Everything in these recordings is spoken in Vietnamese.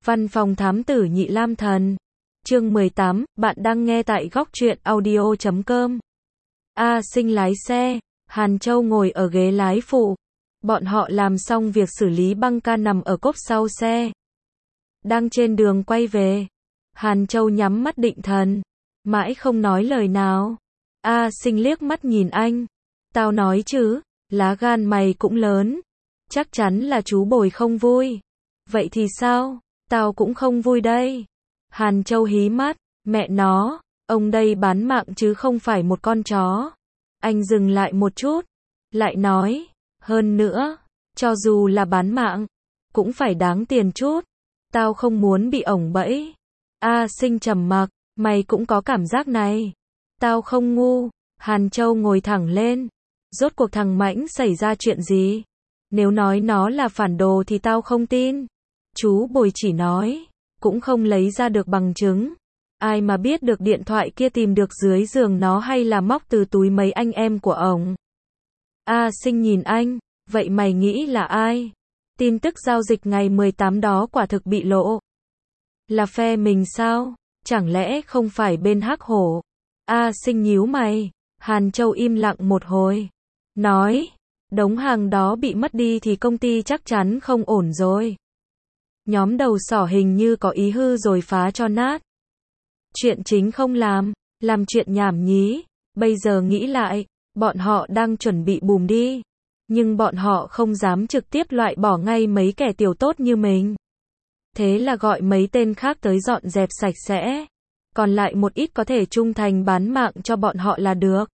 Văn phòng thám tử Nhị Lam Thần. Chương 18, bạn đang nghe tại góc truyện audio.com. A Sinh lái xe, Hàn Châu ngồi ở ghế lái phụ. Bọn họ làm xong việc xử lý băng ca nằm ở cốp sau xe. Đang trên đường quay về. Hàn Châu nhắm mắt định thần, mãi không nói lời nào. A Sinh liếc mắt nhìn anh. Tao nói chứ, lá gan mày cũng lớn. Chắc chắn là chú Bồi không vui. Vậy thì sao? Tao cũng không vui đây. Hàn Châu hí mắt, mẹ nó, ông đây bán mạng chứ không phải một con chó. Anh dừng lại một chút, lại nói, hơn nữa, cho dù là bán mạng, cũng phải đáng tiền chút. Tao không muốn bị ổng bẫy. A Sinh trầm mặc, mày cũng có cảm giác này. Tao không ngu. Hàn Châu ngồi thẳng lên. Rốt cuộc thằng Mãnh xảy ra chuyện gì? Nếu nói nó là phản đồ thì tao không tin. Chú Bồi chỉ nói, cũng không lấy ra được bằng chứng. Ai mà biết được điện thoại kia tìm được dưới giường nó hay là móc từ túi mấy anh em của ổng. A Sinh nhìn anh, vậy mày nghĩ là ai? Tin tức giao dịch ngày 18 đó quả thực bị lộ. Là phe mình sao? Chẳng lẽ không phải bên Hắc Hổ? A Sinh nhíu mày. Hàn Châu im lặng một hồi. Nói, đống hàng đó bị mất đi thì công ty chắc chắn không ổn rồi. Nhóm đầu sỏ hình như có ý hư rồi phá cho nát. Chuyện chính không làm chuyện nhảm nhí. Bây giờ nghĩ lại, bọn họ đang chuẩn bị bùm đi. Nhưng bọn họ không dám trực tiếp loại bỏ ngay mấy kẻ tiểu tốt như mình. Thế là gọi mấy tên khác tới dọn dẹp sạch sẽ. Còn lại một ít có thể trung thành bán mạng cho bọn họ là được.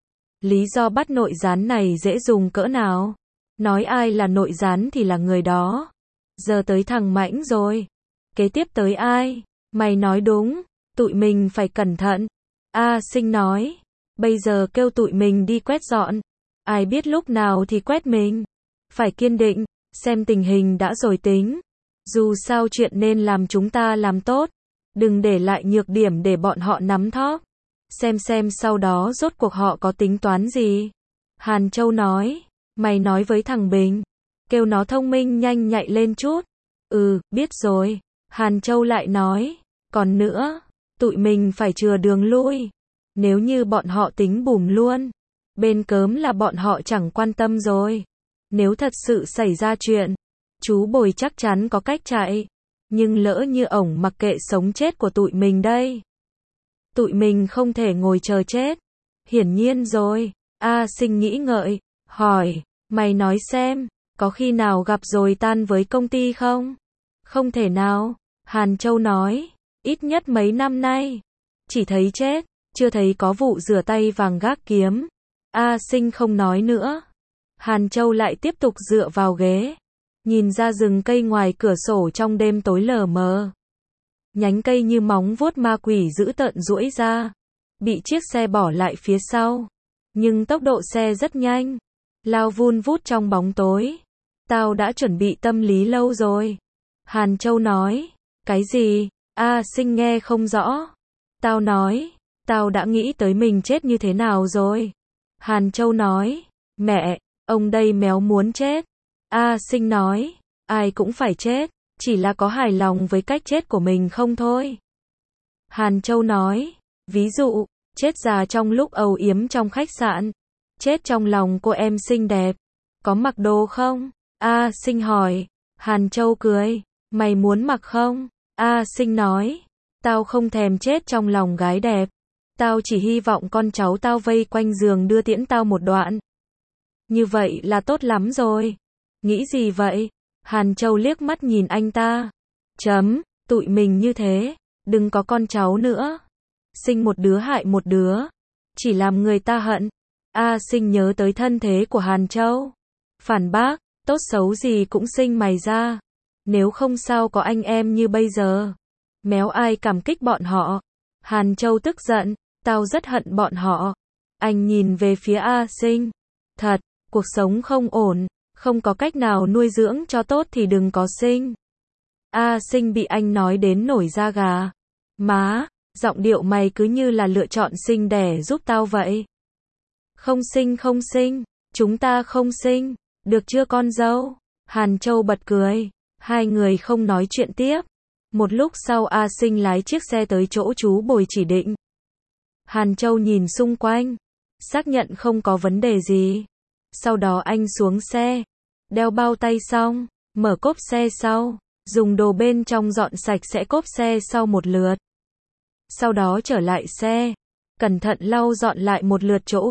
Lý do bắt nội gián này dễ dùng cỡ nào? Nói ai là nội gián thì là người đó. Giờ tới thằng Mãnh rồi. Kế tiếp tới ai? Mày nói đúng, tụi mình phải cẩn thận. A Sinh nói, bây giờ kêu tụi mình đi quét dọn. Ai biết lúc nào thì quét mình. Phải kiên định, xem tình hình đã rồi tính. Dù sao chuyện nên làm chúng ta làm tốt. Đừng để lại nhược điểm để bọn họ nắm thóp. Xem sau đó rốt cuộc họ có tính toán gì. Hàn Châu nói, mày nói với thằng Bình. Kêu nó thông minh nhanh nhạy lên chút. Ừ, biết rồi. Hàn Châu lại nói, còn nữa, tụi mình phải chừa đường lui. Nếu như bọn họ tính bùm luôn, bên cớm là bọn họ chẳng quan tâm rồi. Nếu thật sự xảy ra chuyện, chú Bồi chắc chắn có cách chạy. Nhưng lỡ như ổng mặc kệ sống chết của tụi mình đây. Tụi mình không thể ngồi chờ chết. Hiển nhiên rồi. A Sinh nghĩ ngợi, hỏi, mày nói xem, có khi nào gặp rồi tan với công ty không? Không thể nào. Hàn Châu nói, ít nhất mấy năm nay. Chỉ thấy chết, chưa thấy có vụ rửa tay vàng gác kiếm. A Sinh không nói nữa. Hàn Châu lại tiếp tục dựa vào ghế. Nhìn ra rừng cây ngoài cửa sổ trong đêm tối lờ mờ. Nhánh cây như móng vuốt ma quỷ dữ tợn duỗi ra. Bị chiếc xe bỏ lại phía sau. Nhưng tốc độ xe rất nhanh. Lao vun vút trong bóng tối. Tao đã chuẩn bị tâm lý lâu rồi. Hàn Châu nói. Cái gì? A Sinh nghe không rõ. Tao nói. Tao đã nghĩ tới mình chết như thế nào rồi. Hàn Châu nói. Mẹ, ông đây méo muốn chết. A Sinh nói. Ai cũng phải chết. Chỉ là có hài lòng với cách chết của mình không thôi. Hàn Châu nói. Ví dụ, chết già trong lúc âu yếm trong khách sạn. Chết trong lòng cô em xinh đẹp. Có mặc đồ không? A Sinh hỏi. Hàn Châu cười. Mày muốn mặc không? A Sinh nói. Tao không thèm chết trong lòng gái đẹp. Tao chỉ hy vọng con cháu tao vây quanh giường đưa tiễn tao một đoạn. Như vậy là tốt lắm rồi. Nghĩ gì vậy? Hàn Châu liếc mắt nhìn anh ta. Tụi mình như thế, đừng có con cháu nữa. Sinh một đứa hại một đứa. Chỉ làm người ta hận. A Sinh nhớ tới thân thế của Hàn Châu. Phản bác, tốt xấu gì cũng sinh mày ra. Nếu không sao có anh em như bây giờ. Méo ai cảm kích bọn họ. Hàn Châu tức giận, tao rất hận bọn họ. Anh nhìn về phía A Sinh. Thật, cuộc sống không ổn. Không có cách nào nuôi dưỡng cho tốt thì đừng có sinh. A Sinh bị anh nói đến nổi da gà. Má, giọng điệu mày cứ như là lựa chọn sinh đẻ giúp tao vậy. Không sinh, chúng ta không sinh, được chưa con dâu? Hàn Châu bật cười, hai người không nói chuyện tiếp. Một lúc sau A Sinh lái chiếc xe tới chỗ chú Bồi chỉ định. Hàn Châu nhìn xung quanh, xác nhận không có vấn đề gì. Sau đó anh xuống xe, đeo bao tay xong, mở cốp xe sau, dùng đồ bên trong dọn sạch sẽ cốp xe sau một lượt. Sau đó trở lại xe, cẩn thận lau dọn lại một lượt chỗ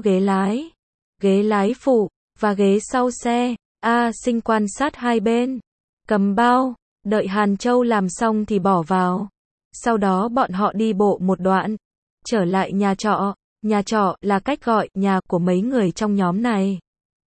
ghế lái phụ, và ghế sau xe. A Sinh quan sát hai bên, cầm bao, đợi Hàn Châu làm xong thì bỏ vào. Sau đó bọn họ đi bộ một đoạn, trở lại nhà trọ. Nhà trọ là cách gọi nhà của mấy người trong nhóm này.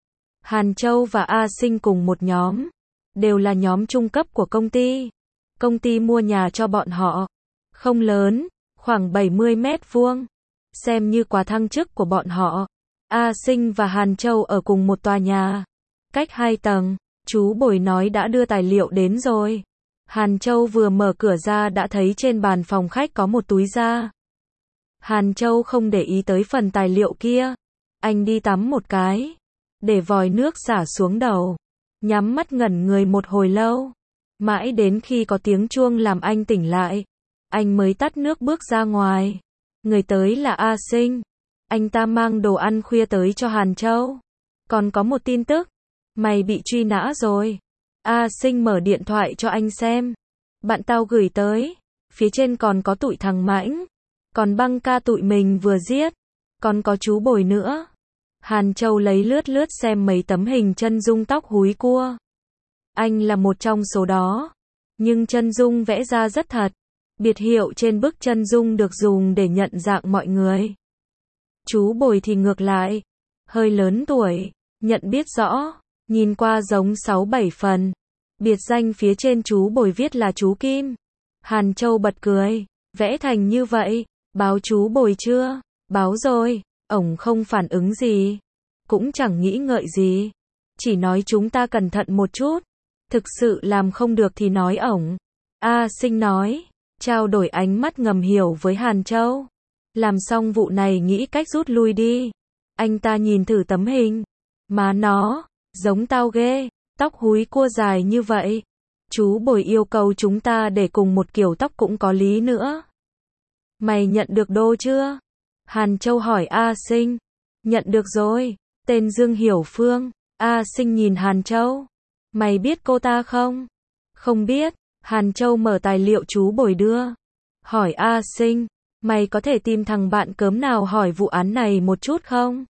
Hàn Châu và A Sinh cùng một nhóm, đều là nhóm trung cấp của công ty. Công ty mua nhà cho bọn họ, không lớn, khoảng 70 mét vuông, xem như quà thăng chức của bọn họ. A Sinh và Hàn Châu ở cùng một tòa nhà, cách 2 tầng. Chú Bồi nói đã đưa tài liệu đến rồi. Hàn Châu vừa mở cửa ra đã thấy trên bàn phòng khách có một túi da. Hàn Châu không để ý tới phần tài liệu kia. Anh đi tắm một cái, để vòi nước xả xuống đầu, nhắm mắt ngẩn người một hồi lâu. Mãi đến khi có tiếng chuông làm anh tỉnh lại, anh mới tắt nước bước ra ngoài. Người tới là A Sinh. Anh ta mang đồ ăn khuya tới cho Hàn Châu. Còn có một tin tức, mày bị truy nã rồi. A Sinh mở điện thoại cho anh xem. Bạn tao gửi tới, phía trên còn có tụi thằng Mãnh, còn băng ca tụi mình vừa giết, còn có chú Bồi nữa. Hàn Châu lấy lướt xem mấy tấm hình chân dung tóc húi cua. Anh là một trong số đó, nhưng chân dung vẽ ra rất thật. Biệt hiệu trên bức chân dung được dùng để nhận dạng mọi người. Chú Bồi thì ngược lại, hơi lớn tuổi, nhận biết rõ, nhìn qua giống 6-7 phần. Biệt danh phía trên chú Bồi viết là chú Kim. Hàn Châu bật cười, vẽ thành như vậy, báo chú Bồi chưa? Báo rồi, ổng không phản ứng gì, cũng chẳng nghĩ ngợi gì, chỉ nói chúng ta cẩn thận một chút, thực sự làm không được thì nói ổng. A Sinh nói, trao đổi ánh mắt ngầm hiểu với Hàn Châu. Làm xong vụ này nghĩ cách rút lui đi. Anh ta nhìn thử tấm hình, má nó, giống tao ghê, tóc húi cua dài như vậy. Chú Bồi yêu cầu chúng ta để cùng một kiểu tóc cũng có lý nữa. Mày nhận được đô chưa? Hàn Châu hỏi A Sinh. Nhận được rồi, tên Dương Hiểu Phương. A Sinh nhìn Hàn Châu. Mày biết cô ta không? Không biết. Hàn Châu mở tài liệu chú Bồi đưa. Hỏi A Sinh, mày có thể tìm thằng bạn cớm nào hỏi vụ án này một chút không?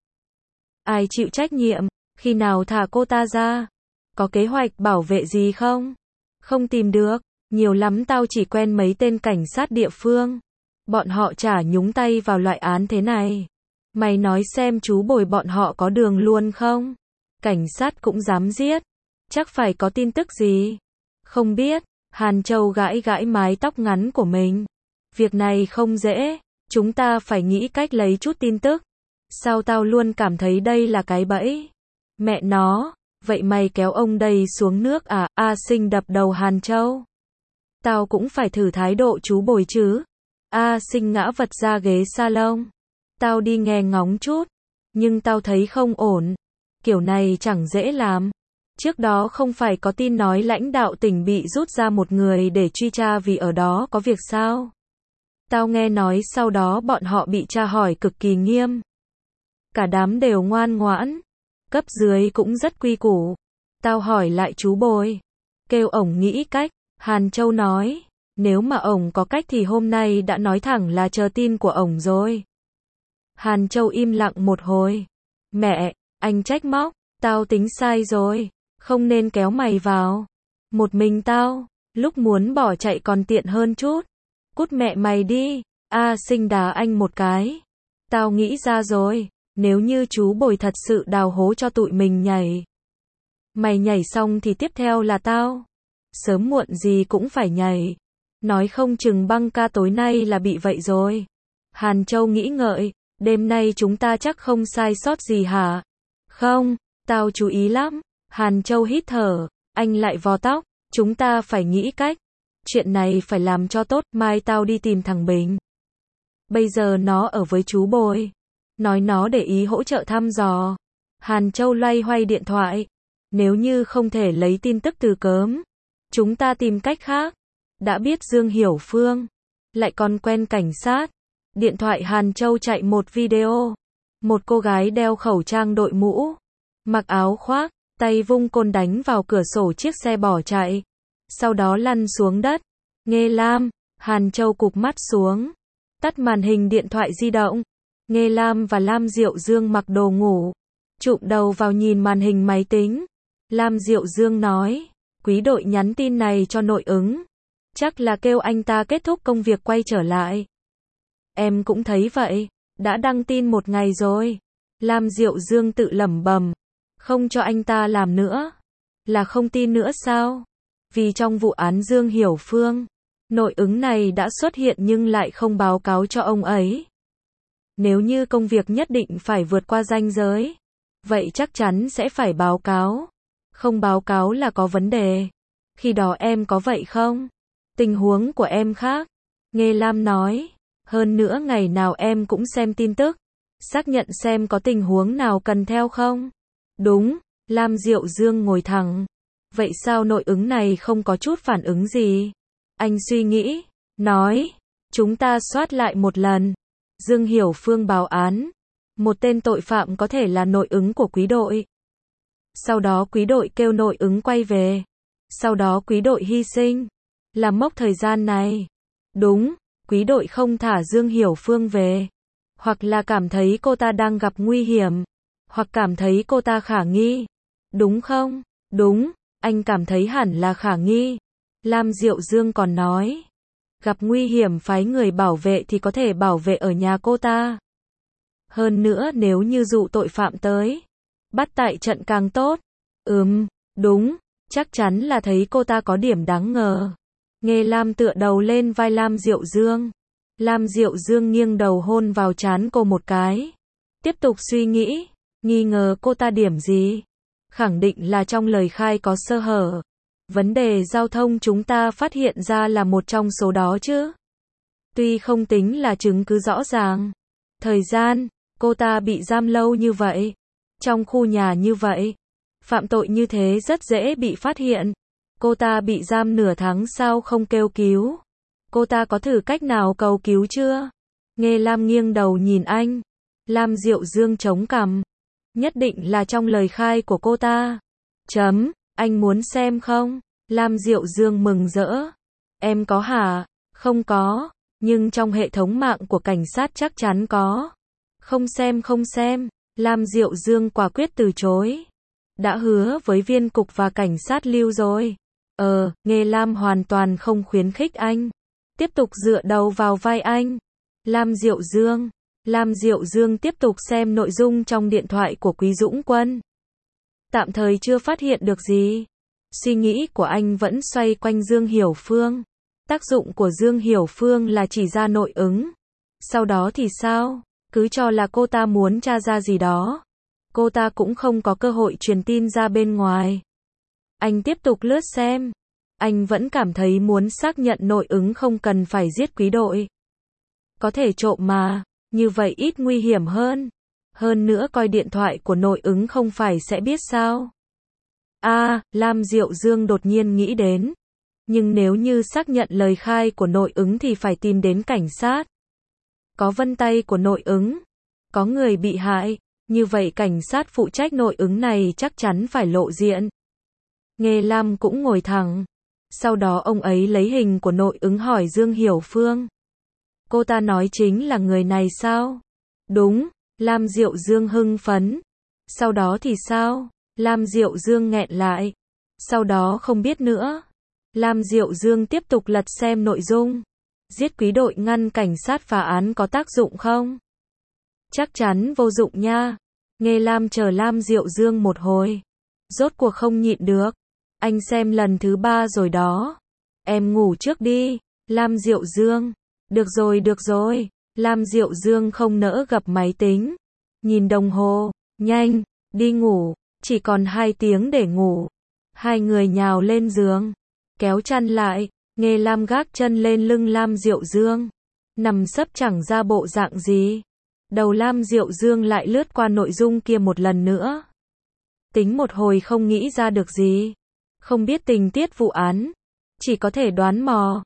Ai chịu trách nhiệm, khi nào thả cô ta ra? Có kế hoạch bảo vệ gì không? Không tìm được, nhiều lắm tao chỉ quen mấy tên cảnh sát địa phương. Bọn họ chả nhúng tay vào loại án thế này. Mày nói xem chú Bồi bọn họ có đường luôn không? Cảnh sát cũng dám giết. Chắc phải có tin tức gì? Không biết. Hàn Châu gãi mái tóc ngắn của mình. Việc này không dễ. Chúng ta phải nghĩ cách lấy chút tin tức. Sao tao luôn cảm thấy đây là cái bẫy? Mẹ nó, vậy mày kéo ông đây xuống nước à? A Sinh đập đầu Hàn Châu. Tao cũng phải thử thái độ chú Bồi chứ. A Sinh ngã vật ra ghế salon. Tao đi nghe ngóng chút, nhưng tao thấy không ổn. Kiểu này chẳng dễ làm. Trước đó không phải có tin nói lãnh đạo tỉnh bị rút ra một người để truy tra vì ở đó có việc sao? Tao nghe nói sau đó bọn họ bị tra hỏi cực kỳ nghiêm. Cả đám đều ngoan ngoãn. Cấp dưới cũng rất quy củ. Tao hỏi lại chú Bồi. Kêu ổng nghĩ cách. Hàn Châu nói. Nếu mà ổng có cách thì hôm nay đã nói thẳng là chờ tin của ổng rồi. Hàn Châu im lặng một hồi. Mẹ, anh trách móc. Tao tính sai rồi. Không nên kéo mày vào. Một mình tao, lúc muốn bỏ chạy còn tiện hơn chút. Cút mẹ mày đi. A Sinh đá anh một cái. Tao nghĩ ra rồi. Nếu như chú Bồi thật sự đào hố cho tụi mình nhảy. Mày nhảy xong thì tiếp theo là tao. Sớm muộn gì cũng phải nhảy. Nói không chừng băng ca tối nay là bị vậy rồi. Hàn Châu nghĩ ngợi. Đêm nay chúng ta chắc không sai sót gì hả? Không, tao chú ý lắm. Hàn Châu hít thở. Anh lại vò tóc. Chúng ta phải nghĩ cách. Chuyện này phải làm cho tốt. Mai tao đi tìm thằng Bình. Bây giờ nó ở với chú Bồi. Nói nó để ý hỗ trợ thăm dò. Hàn Châu loay hoay điện thoại. Nếu như không thể lấy tin tức từ cớm, chúng ta tìm cách khác. đã biết Dương Hiểu Phương, lại còn quen cảnh sát. Điện thoại Hàn Châu chạy một video. Một cô gái đeo khẩu trang đội mũ, mặc áo khoác, tay vung côn đánh vào cửa sổ chiếc xe bỏ chạy. Sau đó lăn xuống đất. Nghê Lam, Hàn Châu cụp mắt xuống. Tắt màn hình điện thoại di động. Nghê Lam và Lam Diệu Dương mặc đồ ngủ. Chụm đầu vào nhìn màn hình máy tính. Lam Diệu Dương nói, Quý đội nhắn tin này cho nội ứng. Chắc là kêu anh ta kết thúc công việc quay trở lại. Em cũng thấy vậy. Đã đăng tin một ngày rồi. Lam Diệu Dương tự lẩm bẩm. Không cho anh ta làm nữa. Là không tin nữa sao? Vì trong vụ án Dương Hiểu Phương, nội ứng này đã xuất hiện nhưng lại không báo cáo cho ông ấy. Nếu như công việc nhất định phải vượt qua ranh giới, vậy chắc chắn sẽ phải báo cáo. Không báo cáo là có vấn đề. Khi đó em có vậy không? Tình huống của em khác. Nghê Lam nói. Hơn nữa ngày nào em cũng xem tin tức. Xác nhận xem có tình huống nào cần theo không? Đúng. Lam Diệu Dương ngồi thẳng. Vậy sao nội ứng này không có chút phản ứng gì? Anh suy nghĩ. Nói. Chúng ta soát lại một lần. Dương Hiểu Phương báo án. Một tên tội phạm có thể là nội ứng của quý đội. Sau đó quý đội kêu nội ứng quay về. Sau đó quý đội hy sinh. Là mốc thời gian này. Đúng. Quý đội không thả Dương Hiểu Phương về. Hoặc là cảm thấy cô ta đang gặp nguy hiểm. Hoặc cảm thấy cô ta khả nghi. Đúng không? Đúng. Anh cảm thấy hẳn là khả nghi. Lam Diệu Dương còn nói. Gặp nguy hiểm phái người bảo vệ thì có thể bảo vệ ở nhà cô ta. Hơn nữa nếu như dụ tội phạm tới. Bắt tại trận càng tốt. Đúng. Chắc chắn là thấy cô ta có điểm đáng ngờ. Nghê Lam tựa đầu lên vai Lam Diệu Dương. Lam Diệu Dương nghiêng đầu hôn vào trán cô một cái. Tiếp tục suy nghĩ. Nghi ngờ cô ta điểm gì? Khẳng định là trong lời khai có sơ hở. Vấn đề giao thông chúng ta phát hiện ra là một trong số đó chứ. Tuy không tính là chứng cứ rõ ràng. Thời gian, cô ta bị giam lâu như vậy. Trong khu nhà như vậy. Phạm tội như thế rất dễ bị phát hiện. Cô ta bị giam nửa tháng sao không kêu cứu? Cô ta có thử cách nào cầu cứu chưa? Nghê Lam nghiêng đầu nhìn anh. Lam Diệu Dương chống cằm. Nhất định là trong lời khai của cô ta. Anh muốn xem không? Lam Diệu Dương mừng rỡ. Em có hả? Không có. Nhưng trong hệ thống mạng của cảnh sát chắc chắn có. Không xem. Lam Diệu Dương quả quyết từ chối. Đã hứa với viên cục và cảnh sát lưu rồi. Nghê Lam hoàn toàn không khuyến khích anh. Tiếp tục dựa đầu vào vai anh. Lam Diệu Dương tiếp tục xem nội dung trong điện thoại của Quý Dũng Quân. Tạm thời chưa phát hiện được gì. Suy nghĩ của anh vẫn xoay quanh Dương Hiểu Phương. Tác dụng của Dương Hiểu Phương là chỉ ra nội ứng. Sau đó thì sao? Cứ cho là cô ta muốn tra ra gì đó. Cô ta cũng không có cơ hội truyền tin ra bên ngoài. Anh tiếp tục lướt xem. Anh vẫn cảm thấy muốn xác nhận nội ứng không cần phải giết quý đội. Có thể trộm mà, như vậy ít nguy hiểm hơn. Hơn nữa coi điện thoại của nội ứng không phải sẽ biết sao. Lam Diệu Dương đột nhiên nghĩ đến. Nhưng nếu như xác nhận lời khai của nội ứng thì phải tìm đến cảnh sát. Có vân tay của nội ứng. Có người bị hại. Như vậy cảnh sát phụ trách nội ứng này chắc chắn phải lộ diện. Nghê Lam cũng ngồi thẳng. Sau đó ông ấy lấy hình của nội ứng hỏi Dương Hiểu Phương. Cô ta nói chính là người này sao? Đúng. Lam Diệu Dương hưng phấn. Sau đó thì sao? Lam Diệu Dương nghẹn lại. Sau đó không biết nữa. Lam Diệu Dương tiếp tục lật xem nội dung. Giết quý đội ngăn cảnh sát phá án có tác dụng không? Chắc chắn vô dụng nha. Nghê Lam chờ Lam Diệu Dương một hồi. Rốt cuộc không nhịn được. Anh xem lần thứ 3 rồi đó. Em ngủ trước đi. Lam Diệu Dương. Được rồi. Lam Diệu Dương không nỡ gập máy tính. Nhìn đồng hồ. Nhanh. Đi ngủ. Chỉ còn 2 tiếng để ngủ. Hai người nhào lên giường. Kéo chăn lại. Nghê Lam gác chân lên lưng Lam Diệu Dương. Nằm sấp chẳng ra bộ dạng gì. Đầu Lam Diệu Dương lại lướt qua nội dung kia một lần nữa. Tính một hồi không nghĩ ra được gì. Không biết tình tiết vụ án. Chỉ có thể đoán mò.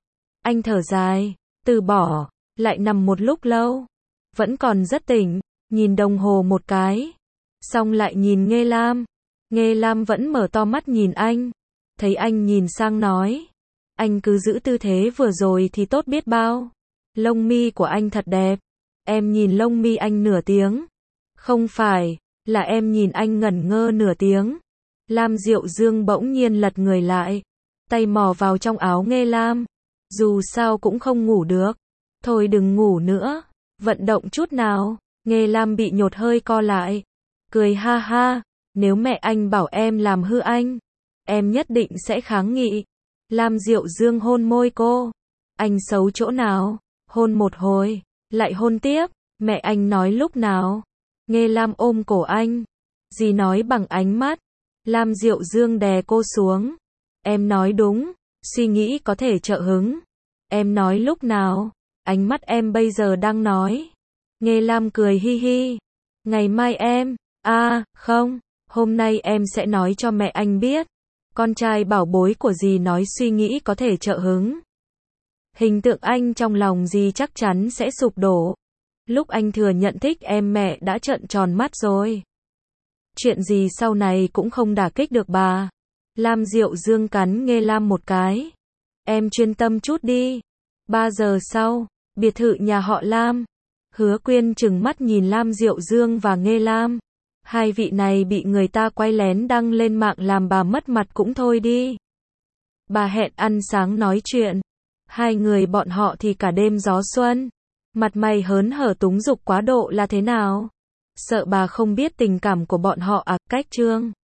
Anh thở dài, từ bỏ, lại nằm một lúc lâu. Vẫn còn rất tỉnh, nhìn đồng hồ một cái. Xong lại nhìn Nghê Lam. Nghê Lam vẫn mở to mắt nhìn anh. Thấy anh nhìn sang nói. Anh cứ giữ tư thế vừa rồi thì tốt biết bao. Lông mi của anh thật đẹp. Em nhìn lông mi anh nửa tiếng. Không phải, là em nhìn anh ngẩn ngơ nửa tiếng. Lam Diệu Dương bỗng nhiên lật người lại. Tay mò vào trong áo Nghê Lam. Dù sao cũng không ngủ được. Thôi đừng ngủ nữa. Vận động chút nào. Nghê Lam bị nhột hơi co lại. Cười ha ha. Nếu mẹ anh bảo em làm hư anh, em nhất định sẽ kháng nghị. Lam Diệu Dương hôn môi cô. Anh xấu chỗ nào? Hôn một hồi, lại hôn tiếp. Mẹ anh nói lúc nào? Nghê Lam ôm cổ anh. Dì nói bằng ánh mắt. Lam Diệu Dương đè cô xuống. Em nói đúng, suy nghĩ có thể trợ hứng. Em nói lúc nào? Ánh mắt em bây giờ đang nói. Nghê Lam cười hi hi. Ngày mai em, không, hôm nay em sẽ nói cho mẹ anh biết. Con trai bảo bối của dì nói suy nghĩ có thể trợ hứng. Hình tượng anh trong lòng dì chắc chắn sẽ sụp đổ. Lúc anh thừa nhận thích em mẹ đã trợn tròn mắt rồi. Chuyện gì sau này cũng không đả kích được bà. Lam Diệu Dương cắn Nghê Lam một cái. Em chuyên tâm chút đi. 3 giờ sau, biệt thự nhà họ Lam. Hứa Quyên trừng mắt nhìn Lam Diệu Dương và Nghê Lam. Hai vị này bị người ta quay lén đăng lên mạng làm bà mất mặt cũng thôi đi. Bà hẹn ăn sáng nói chuyện. Hai người bọn họ thì cả đêm gió xuân. Mặt mày hớn hở túng dục quá độ là thế nào? Sợ bà không biết tình cảm của bọn họ à, cách Trương.